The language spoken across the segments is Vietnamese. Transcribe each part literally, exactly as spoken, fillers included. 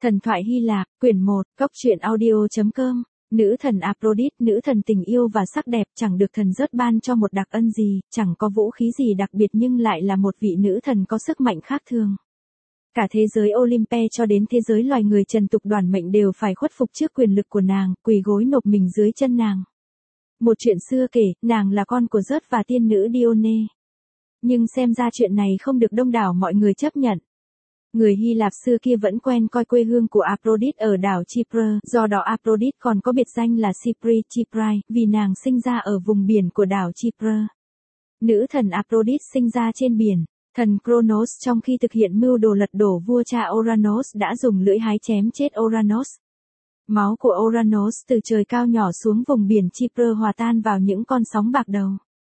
Thần thoại Hy Lạp, quyển một, cốc truyện audio.com. Nữ thần Aphrodite, nữ thần tình yêu và sắc đẹp, chẳng được thần rớt ban cho một đặc ân gì, chẳng có vũ khí gì đặc biệt nhưng lại là một vị nữ thần có sức mạnh khác thường. Cả thế giới Olympe cho đến thế giới loài người trần tục đoản mệnh đều phải khuất phục trước quyền lực của nàng, quỳ gối nộp mình dưới chân nàng. Một chuyện xưa kể, nàng là con của Zeus và tiên nữ Dione. Nhưng xem ra chuyện này không được đông đảo mọi người chấp nhận. Người Hy Lạp xưa kia vẫn quen coi quê hương của Aphrodite ở đảo Chipre, do đó Aphrodite còn có biệt danh là Cypri Chiprai, vì nàng sinh ra ở vùng biển của đảo Chipre. Nữ thần Aphrodite sinh ra trên biển. Thần Kronos trong khi thực hiện mưu đồ lật đổ vua cha Ouranos đã dùng lưỡi hái chém chết Ouranos. Máu của Ouranos từ trời cao nhỏ xuống vùng biển Chipre hòa tan vào những con sóng bạc đầu.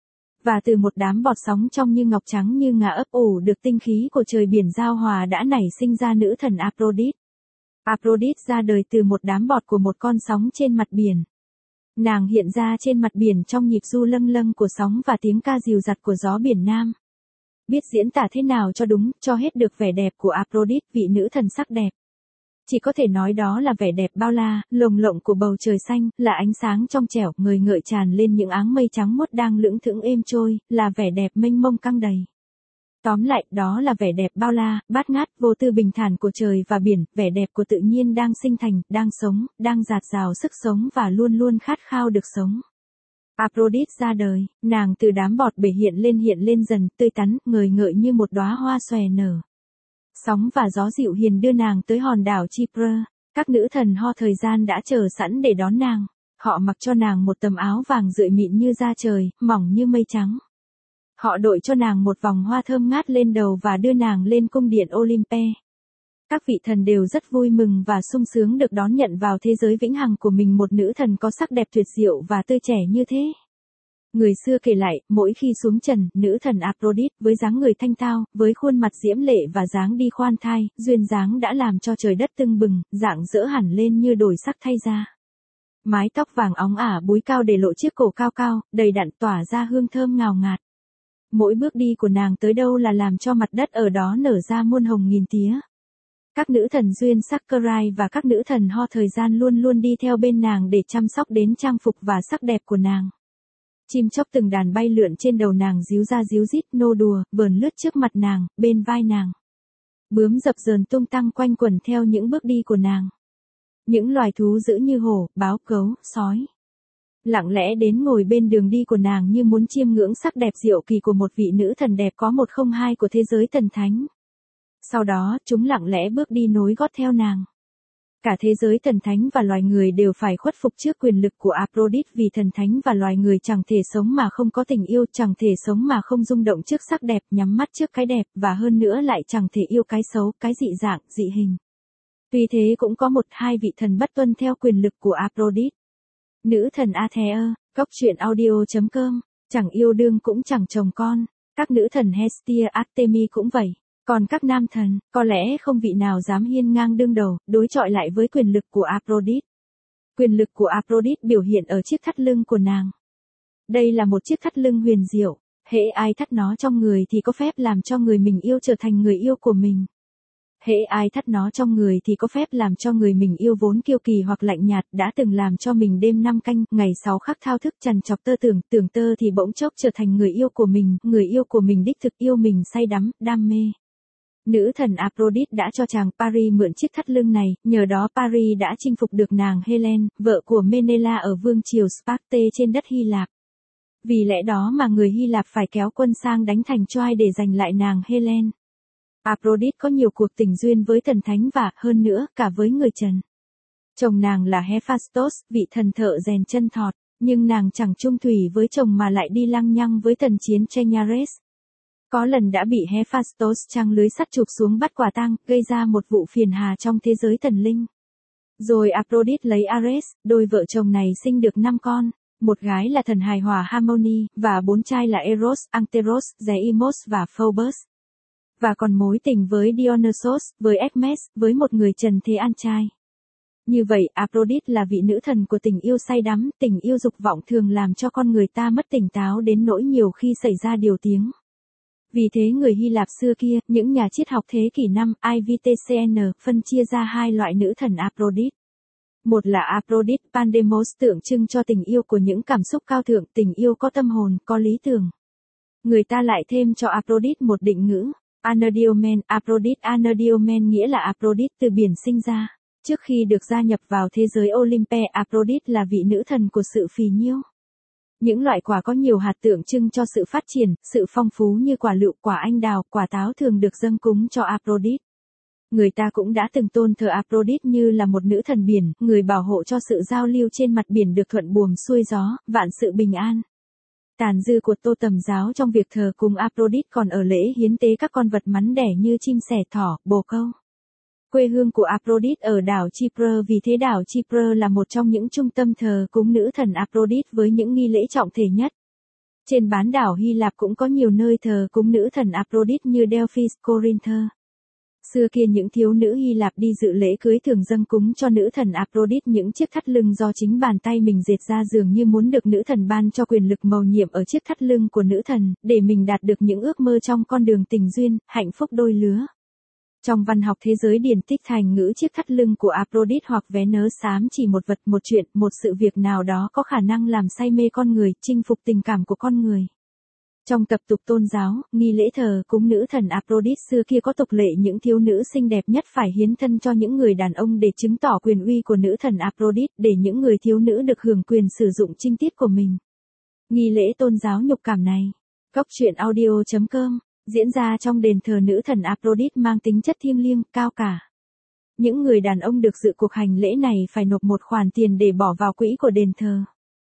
Và từ một đám bọt sóng trong như ngọc trắng như ngà ấp ủ được tinh khí của trời biển giao hòa đã nảy sinh ra nữ thần Aphrodite. Aphrodite ra đời từ một đám bọt của một con sóng trên mặt biển. Nàng hiện ra trên mặt biển trong nhịp du lâng lâng của sóng và tiếng ca dịu dặt của gió biển Nam. Biết diễn tả thế nào cho đúng, cho hết được vẻ đẹp của Aphrodite, vị nữ thần sắc đẹp. Chỉ có thể nói đó là vẻ đẹp bao la, lồng lộng của bầu trời xanh, là ánh sáng trong trẻo, ngời ngợi tràn lên những áng mây trắng muốt đang lững thững êm trôi, là vẻ đẹp mênh mông căng đầy. Tóm lại, đó là vẻ đẹp bao la, bát ngát, vô tư bình thản của trời và biển, vẻ đẹp của tự nhiên đang sinh thành, đang sống, đang dạt dào sức sống và luôn luôn khát khao được sống. Aphrodite ra đời, nàng từ đám bọt bể hiện lên hiện lên dần, tươi tắn, ngời ngợi như một đóa hoa xòe nở. Sóng và gió dịu hiền đưa nàng tới hòn đảo Chipre. Các nữ thần ho thời gian đã chờ sẵn để đón nàng. Họ mặc cho nàng một tấm áo vàng rượi mịn như da trời, mỏng như mây trắng. Họ đội cho nàng một vòng hoa thơm ngát lên đầu và đưa nàng lên cung điện Olympe. Các vị thần đều rất vui mừng và sung sướng được đón nhận vào thế giới vĩnh hằng của mình một nữ thần có sắc đẹp tuyệt diệu và tươi trẻ như thế. Người xưa kể lại, mỗi khi xuống trần, nữ thần Aphrodite, với dáng người thanh thao, với khuôn mặt diễm lệ và dáng đi khoan thai, duyên dáng đã làm cho trời đất tưng bừng, rạng rỡ hẳn lên như đổi sắc thay da. Mái tóc vàng óng ả búi cao để lộ chiếc cổ cao cao, đầy đặn tỏa ra hương thơm ngào ngạt. Mỗi bước đi của nàng tới đâu là làm cho mặt đất ở đó nở ra muôn hồng nghìn tía. Các nữ thần duyên sắc Kerai và các nữ thần ho thời gian luôn luôn đi theo bên nàng để chăm sóc đến trang phục và sắc đẹp của nàng. Chim chóc từng đàn bay lượn trên đầu nàng ríu ra ríu rít nô đùa, bờn lướt trước mặt nàng, bên vai nàng. Bướm dập dờn tung tăng quanh quẩn theo những bước đi của nàng. Những loài thú dữ như hổ, báo, gấu, sói. Lặng lẽ đến ngồi bên đường đi của nàng như muốn chiêm ngưỡng sắc đẹp diệu kỳ của một vị nữ thần đẹp có một không hai của thế giới thần thánh. Sau đó, chúng lặng lẽ bước đi nối gót theo nàng. Cả thế giới thần thánh và loài người đều phải khuất phục trước quyền lực của Aphrodite vì thần thánh và loài người chẳng thể sống mà không có tình yêu, chẳng thể sống mà không rung động trước sắc đẹp, nhắm mắt trước cái đẹp, và hơn nữa lại chẳng thể yêu cái xấu, cái dị dạng, dị hình. Tuy thế cũng có một hai vị thần bất tuân theo quyền lực của Aphrodite. Nữ thần Athea, cốc truyện audio.com, chẳng yêu đương cũng chẳng chồng con, các nữ thần Hestia, Artemis cũng vậy. Còn các nam thần, có lẽ không vị nào dám hiên ngang đương đầu, đối chọi lại với quyền lực của Aphrodite. Quyền lực của Aphrodite biểu hiện ở chiếc thắt lưng của nàng. Đây là một chiếc thắt lưng huyền diệu, hễ ai thắt nó trong người thì có phép làm cho người mình yêu trở thành người yêu của mình. Hễ ai thắt nó trong người thì có phép làm cho người mình yêu vốn kiêu kỳ hoặc lạnh nhạt đã từng làm cho mình đêm năm canh, ngày sáu khắc thao thức trằn trọc tơ tưởng, tưởng tơ thì bỗng chốc trở thành người yêu của mình, người yêu của mình đích thực yêu mình say đắm, đam mê. Nữ thần Aphrodite đã cho chàng Paris mượn chiếc thắt lưng này, nhờ đó Paris đã chinh phục được nàng Helen, vợ của Menela ở vương triều Sparta trên đất Hy Lạp. Vì lẽ đó mà người Hy Lạp phải kéo quân sang đánh thành Troy để giành lại nàng Helen. Aphrodite có nhiều cuộc tình duyên với thần thánh và, hơn nữa, cả với người trần. Chồng nàng là Hephaestus, vị thần thợ rèn chân thọt, nhưng nàng chẳng chung thủy với chồng mà lại đi lăng nhăng với thần chiến Cheniares. Có lần đã bị Hephaestus trăng lưới sắt chụp xuống bắt quả tang, gây ra một vụ phiền hà trong thế giới thần linh. Rồi Aphrodite lấy Ares, đôi vợ chồng này sinh được năm con, một gái là thần hài hòa Harmony, và bốn trai là Eros, Anteros, Deimos và Phobos. Và còn mối tình với Dionysos, với Hermes, với một người trần thế an trai. Như vậy, Aphrodite là vị nữ thần của tình yêu say đắm, tình yêu dục vọng thường làm cho con người ta mất tỉnh táo đến nỗi nhiều khi xảy ra điều tiếng. Vì thế người Hy Lạp xưa kia, những nhà triết học thế kỷ năm i vê tê xê en phân chia ra hai loại nữ thần Aphrodite. Một là Aphrodite Pandemos tượng trưng cho tình yêu của những cảm xúc cao thượng, tình yêu có tâm hồn, có lý tưởng. Người ta lại thêm cho Aphrodite một định ngữ, Anadiomen, Aphrodite Anadiomen nghĩa là Aphrodite từ biển sinh ra. Trước khi được gia nhập vào thế giới Olympe, Aphrodite là vị nữ thần của sự phì nhiêu. Những loại quả có nhiều hạt tượng trưng cho sự phát triển, sự phong phú như quả lựu, quả anh đào, quả táo thường được dâng cúng cho Aphrodite. Người ta cũng đã từng tôn thờ Aphrodite như là một nữ thần biển, người bảo hộ cho sự giao lưu trên mặt biển được thuận buồm xuôi gió, vạn sự bình an. Tàn dư của Tô Tầm giáo trong việc thờ cùng Aphrodite còn ở lễ hiến tế các con vật mắn đẻ như chim sẻ, thỏ, bồ câu. Quê hương của Aphrodite ở đảo Chipre, vì thế đảo Chipre là một trong những trung tâm thờ cúng nữ thần Aphrodite với những nghi lễ trọng thể nhất. Trên bán đảo Hy Lạp cũng có nhiều nơi thờ cúng nữ thần Aphrodite như Delphis, Corinth. Xưa kia những thiếu nữ Hy Lạp đi dự lễ cưới thường dâng cúng cho nữ thần Aphrodite những chiếc thắt lưng do chính bàn tay mình dệt ra, dường như muốn được nữ thần ban cho quyền lực mầu nhiệm ở chiếc thắt lưng của nữ thần, để mình đạt được những ước mơ trong con đường tình duyên, hạnh phúc đôi lứa. Trong văn học thế giới điển tích thành ngữ chiếc thắt lưng của Aphrodite hoặc vé nớ xám chỉ một vật, một chuyện, một sự việc nào đó có khả năng làm say mê con người, chinh phục tình cảm của con người. Trong tập tục tôn giáo, nghi lễ thờ cúng nữ thần Aphrodite xưa kia có tục lệ những thiếu nữ xinh đẹp nhất phải hiến thân cho những người đàn ông để chứng tỏ quyền uy của nữ thần Aphrodite, để những người thiếu nữ được hưởng quyền sử dụng trinh tiết của mình. Nghi lễ tôn giáo nhục cảm này, Cóc truyện audio chấm com, diễn ra trong đền thờ nữ thần Aphrodite mang tính chất thiêng liêng, cao cả. Những người đàn ông được dự cuộc hành lễ này phải nộp một khoản tiền để bỏ vào quỹ của đền thờ.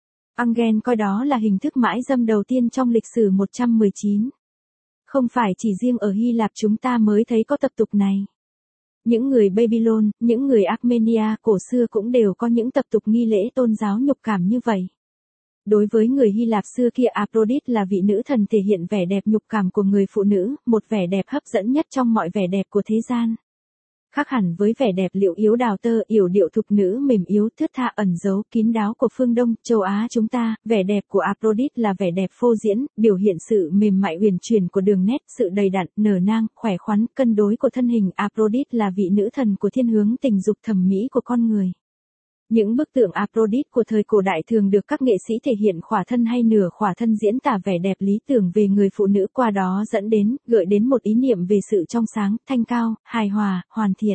Engel coi đó là hình thức mãi dâm đầu tiên trong lịch sử một trăm mười chín. Không phải chỉ riêng ở Hy Lạp chúng ta mới thấy có tập tục này. Những người Babylon, những người Armenia cổ xưa cũng đều có những tập tục nghi lễ tôn giáo nhục cảm như vậy. Đối với người Hy Lạp xưa kia, Aphrodite là vị nữ thần thể hiện vẻ đẹp nhục cảm của người phụ nữ, một vẻ đẹp hấp dẫn nhất trong mọi vẻ đẹp của thế gian. Khác hẳn với vẻ đẹp liệu yếu đào tơ, yểu điệu thục nữ mềm yếu, thướt tha ẩn giấu, kín đáo của phương Đông, châu Á chúng ta, vẻ đẹp của Aphrodite là vẻ đẹp phô diễn, biểu hiện sự mềm mại huyền chuyển của đường nét, sự đầy đặn, nở nang, khỏe khoắn, cân đối của thân hình. Aphrodite là vị nữ thần của thiên hướng tình dục thẩm mỹ của con người. Những bức tượng Aphrodite của thời cổ đại thường được các nghệ sĩ thể hiện khỏa thân hay nửa khỏa thân, diễn tả vẻ đẹp lý tưởng về người phụ nữ, qua đó dẫn đến, gợi đến một ý niệm về sự trong sáng, thanh cao, hài hòa, hoàn thiện.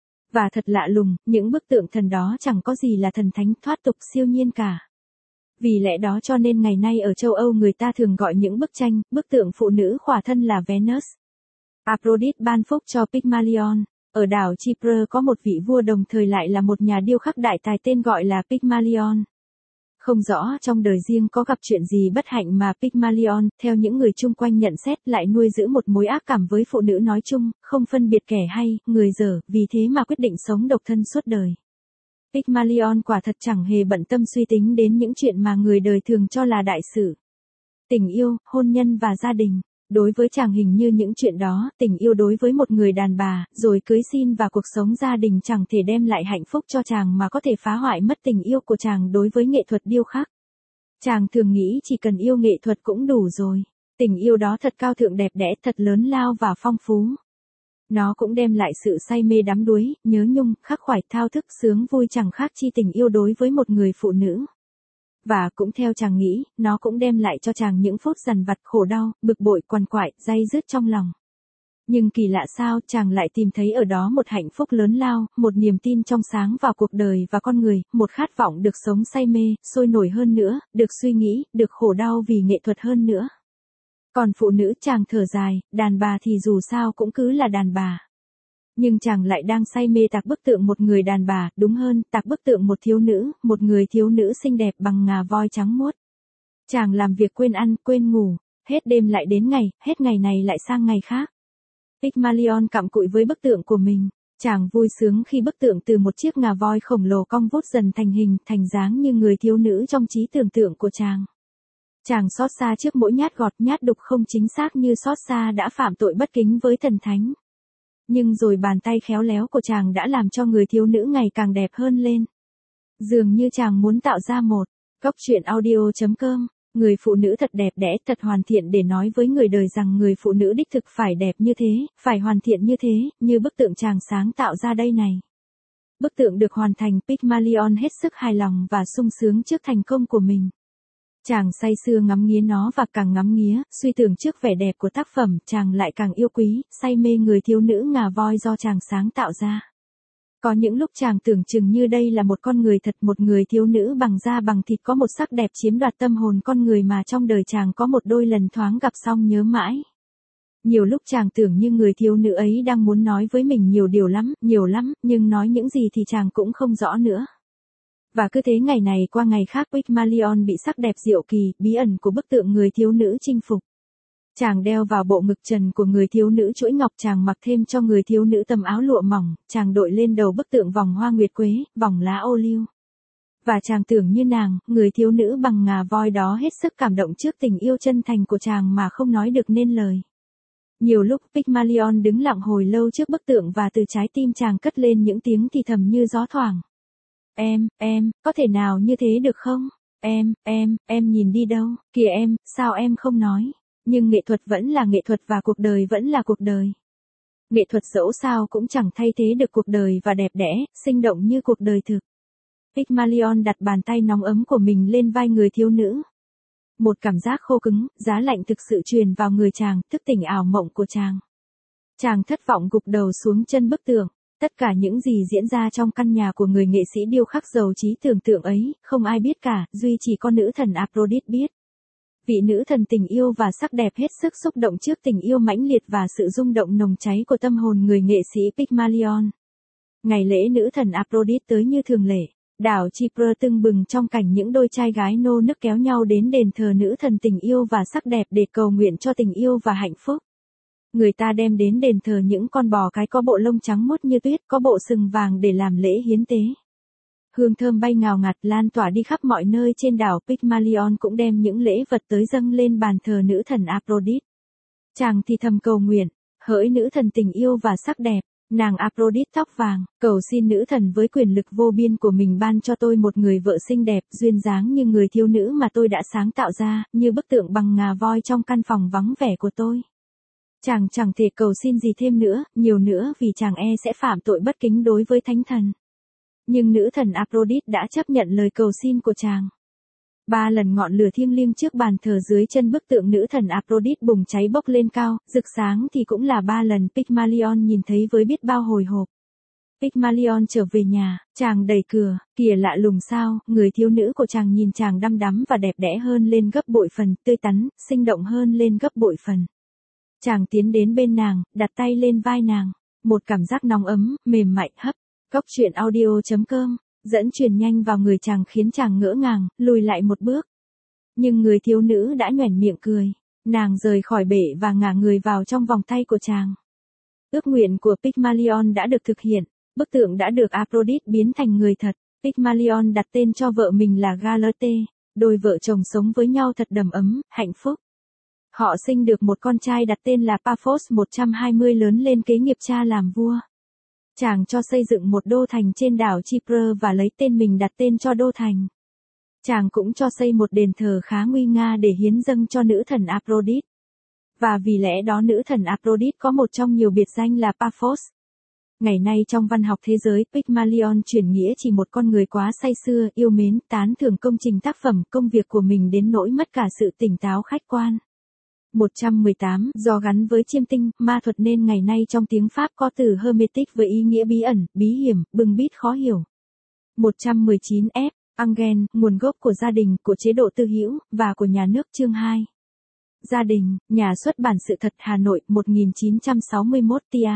Và thật lạ lùng, những bức tượng thần đó chẳng có gì là thần thánh, thoát tục, siêu nhiên cả. Vì lẽ đó cho nên ngày nay ở châu Âu người ta thường gọi những bức tranh, bức tượng phụ nữ khỏa thân là Venus. Aphrodite ban phúc cho Pygmalion. Ở đảo Chipre có một vị vua đồng thời lại là một nhà điêu khắc đại tài tên gọi là Pygmalion. Không rõ trong đời riêng có gặp chuyện gì bất hạnh mà Pygmalion, theo những người chung quanh nhận xét, lại nuôi giữ một mối ác cảm với phụ nữ nói chung, không phân biệt kẻ hay, người dở, vì thế mà quyết định sống độc thân suốt đời. Pygmalion quả thật chẳng hề bận tâm suy tính đến những chuyện mà người đời thường cho là đại sự. Tình yêu, hôn nhân và gia đình. Đối với chàng hình như những chuyện đó, tình yêu đối với một người đàn bà, rồi cưới xin và cuộc sống gia đình chẳng thể đem lại hạnh phúc cho chàng mà có thể phá hoại mất tình yêu của chàng đối với nghệ thuật điêu khắc. Chàng thường nghĩ chỉ cần yêu nghệ thuật cũng đủ rồi. Tình yêu đó thật cao thượng đẹp đẽ, thật lớn lao và phong phú. Nó cũng đem lại sự say mê đắm đuối, nhớ nhung, khắc khoải, thao thức, sướng vui chẳng khác chi tình yêu đối với một người phụ nữ. Và cũng theo chàng nghĩ, nó cũng đem lại cho chàng những phút dằn vặt, khổ đau, bực bội, quằn quại, day dứt trong lòng. Nhưng kỳ lạ sao, chàng lại tìm thấy ở đó một hạnh phúc lớn lao, một niềm tin trong sáng vào cuộc đời và con người, một khát vọng được sống say mê, sôi nổi hơn nữa, được suy nghĩ, được khổ đau vì nghệ thuật hơn nữa. Còn phụ nữ, chàng thở dài, đàn bà thì dù sao cũng cứ là đàn bà. Nhưng chàng lại đang say mê tạc bức tượng một người đàn bà, đúng hơn, tạc bức tượng một thiếu nữ, một người thiếu nữ xinh đẹp bằng ngà voi trắng muốt. Chàng làm việc quên ăn, quên ngủ, hết đêm lại đến ngày, hết ngày này lại sang ngày khác. Pygmalion cặm cụi với bức tượng của mình. Chàng vui sướng khi bức tượng từ một chiếc ngà voi khổng lồ cong vút dần thành hình, thành dáng như người thiếu nữ trong trí tưởng tượng của chàng. Chàng xót xa trước mỗi nhát gọt, nhát đục không chính xác như xót xa đã phạm tội bất kính với thần thánh. Nhưng rồi bàn tay khéo léo của chàng đã làm cho người thiếu nữ ngày càng đẹp hơn lên. Dường như chàng muốn tạo ra một Cóc truyện audio chấm com người phụ nữ thật đẹp đẽ, thật hoàn thiện để nói với người đời rằng người phụ nữ đích thực phải đẹp như thế, phải hoàn thiện như thế, như bức tượng chàng sáng tạo ra đây này. Bức tượng được hoàn thành, Pygmalion hết sức hài lòng và sung sướng trước thành công của mình. Chàng say sưa ngắm nghía nó và càng ngắm nghía, suy tưởng trước vẻ đẹp của tác phẩm, chàng lại càng yêu quý, say mê người thiếu nữ ngà voi do chàng sáng tạo ra. Có những lúc chàng tưởng chừng như đây là một con người thật, một người thiếu nữ bằng da bằng thịt có một sắc đẹp chiếm đoạt tâm hồn con người mà trong đời chàng có một đôi lần thoáng gặp xong nhớ mãi. Nhiều lúc chàng tưởng như người thiếu nữ ấy đang muốn nói với mình nhiều điều lắm, nhiều lắm, nhưng nói những gì thì chàng cũng không rõ nữa. Và cứ thế ngày này qua ngày khác, Pygmalion bị sắc đẹp diệu kỳ, bí ẩn của bức tượng người thiếu nữ chinh phục. Chàng đeo vào bộ ngực trần của người thiếu nữ chuỗi ngọc, chàng mặc thêm cho người thiếu nữ tấm áo lụa mỏng, chàng đội lên đầu bức tượng vòng hoa nguyệt quế, vòng lá ô liu. Và chàng tưởng như nàng, người thiếu nữ bằng ngà voi đó hết sức cảm động trước tình yêu chân thành của chàng mà không nói được nên lời. Nhiều lúc Pygmalion đứng lặng hồi lâu trước bức tượng và từ trái tim chàng cất lên những tiếng thì thầm như gió thoảng. Em, em, có thể nào như thế được không? Em, em, em nhìn đi đâu? Kìa em, sao em không nói? Nhưng nghệ thuật vẫn là nghệ thuật và cuộc đời vẫn là cuộc đời. Nghệ thuật dẫu sao cũng chẳng thay thế được cuộc đời và đẹp đẽ, sinh động như cuộc đời thực. Pygmalion đặt bàn tay nóng ấm của mình lên vai người thiếu nữ. Một cảm giác khô cứng, giá lạnh thực sự truyền vào người chàng, thức tỉnh ảo mộng của chàng. Chàng thất vọng gục đầu xuống chân bức tượng. Tất cả những gì diễn ra trong căn nhà của người nghệ sĩ điêu khắc giàu trí tưởng tượng ấy, không ai biết cả, duy chỉ con nữ thần Aphrodite biết. Vị nữ thần tình yêu và sắc đẹp hết sức xúc động trước tình yêu mãnh liệt và sự rung động nồng cháy của tâm hồn người nghệ sĩ Pygmalion. Ngày lễ nữ thần Aphrodite tới như thường lệ, đảo Chipre tưng bừng trong cảnh những đôi trai gái nô nức kéo nhau đến đền thờ nữ thần tình yêu và sắc đẹp để cầu nguyện cho tình yêu và hạnh phúc. Người ta đem đến đền thờ những con bò cái có bộ lông trắng muốt như tuyết, có bộ sừng vàng để làm lễ hiến tế. Hương thơm bay ngào ngạt lan tỏa đi khắp mọi nơi trên đảo. Pygmalion cũng đem những lễ vật tới dâng lên bàn thờ nữ thần Aphrodite. Chàng thì thầm cầu nguyện, hỡi nữ thần tình yêu và sắc đẹp, nàng Aphrodite tóc vàng, cầu xin nữ thần với quyền lực vô biên của mình ban cho tôi một người vợ xinh đẹp, duyên dáng như người thiếu nữ mà tôi đã sáng tạo ra, như bức tượng bằng ngà voi trong căn phòng vắng vẻ của tôi. Chàng chẳng thể cầu xin gì thêm nữa, nhiều nữa vì chàng e sẽ phạm tội bất kính đối với thánh thần. Nhưng nữ thần Aphrodite đã chấp nhận lời cầu xin của chàng. Ba lần ngọn lửa thiêng liêng trước bàn thờ dưới chân bức tượng nữ thần Aphrodite bùng cháy bốc lên cao, rực sáng thì cũng là ba lần Pygmalion nhìn thấy với biết bao hồi hộp. Pygmalion trở về nhà, chàng đẩy cửa, kìa lạ lùng sao, người thiếu nữ của chàng nhìn chàng đăm đắm và đẹp đẽ hơn lên gấp bội phần, tươi tắn, sinh động hơn lên gấp bội phần. Chàng tiến đến bên nàng, đặt tay lên vai nàng. Một cảm giác nóng ấm, mềm mại, hấp. Góc truyện audio chấm com dẫn truyền nhanh vào người chàng khiến chàng ngỡ ngàng, lùi lại một bước. Nhưng người thiếu nữ đã nhoẻn miệng cười. Nàng rời khỏi bể và ngả người vào trong vòng tay của chàng. Ước nguyện của Pygmalion đã được thực hiện. Bức tượng đã được Aphrodite biến thành người thật. Pygmalion đặt tên cho vợ mình là Galatea. Đôi vợ chồng sống với nhau thật đầm ấm, hạnh phúc. Họ sinh được một con trai đặt tên là Paphos một trăm hai mươi lớn lên kế nghiệp cha làm vua. Chàng cho xây dựng một đô thành trên đảo Chipre và lấy tên mình đặt tên cho đô thành. Chàng cũng cho xây một đền thờ khá nguy nga để hiến dâng cho nữ thần Aphrodite. Và vì lẽ đó nữ thần Aphrodite có một trong nhiều biệt danh là Paphos. Ngày nay trong văn học thế giới, Pygmalion chuyển nghĩa chỉ một con người quá say sưa, yêu mến, tán thưởng công trình tác phẩm, công việc của mình đến nỗi mất cả sự tỉnh táo khách quan. một trăm mười tám Do gắn với chiêm tinh, ma thuật nên ngày nay trong tiếng Pháp có từ hermetic với ý nghĩa bí ẩn, bí hiểm, bưng bít khó hiểu. một trăm mười chín F. Engel, nguồn gốc của gia đình, của chế độ tư hữu, và của nhà nước chương hai. Gia đình, nhà xuất bản Sự thật Hà Nội, một nghìn chín trăm sáu mươi mốt Tia.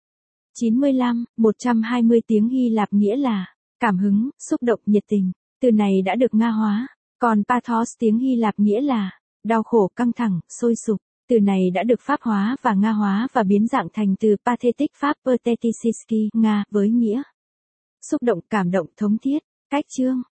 chín mươi lăm, một trăm hai mươi tiếng Hy Lạp nghĩa là cảm hứng, xúc động, nhiệt tình. Từ này đã được Nga hóa. Còn pathos tiếng Hy Lạp nghĩa là đau khổ, căng thẳng, sôi sục. Từ này đã được Pháp hóa và Nga hóa và biến dạng thành từ pathetic Pháp Patetическy Nga với nghĩa xúc động, cảm động, thống thiết. Cách chương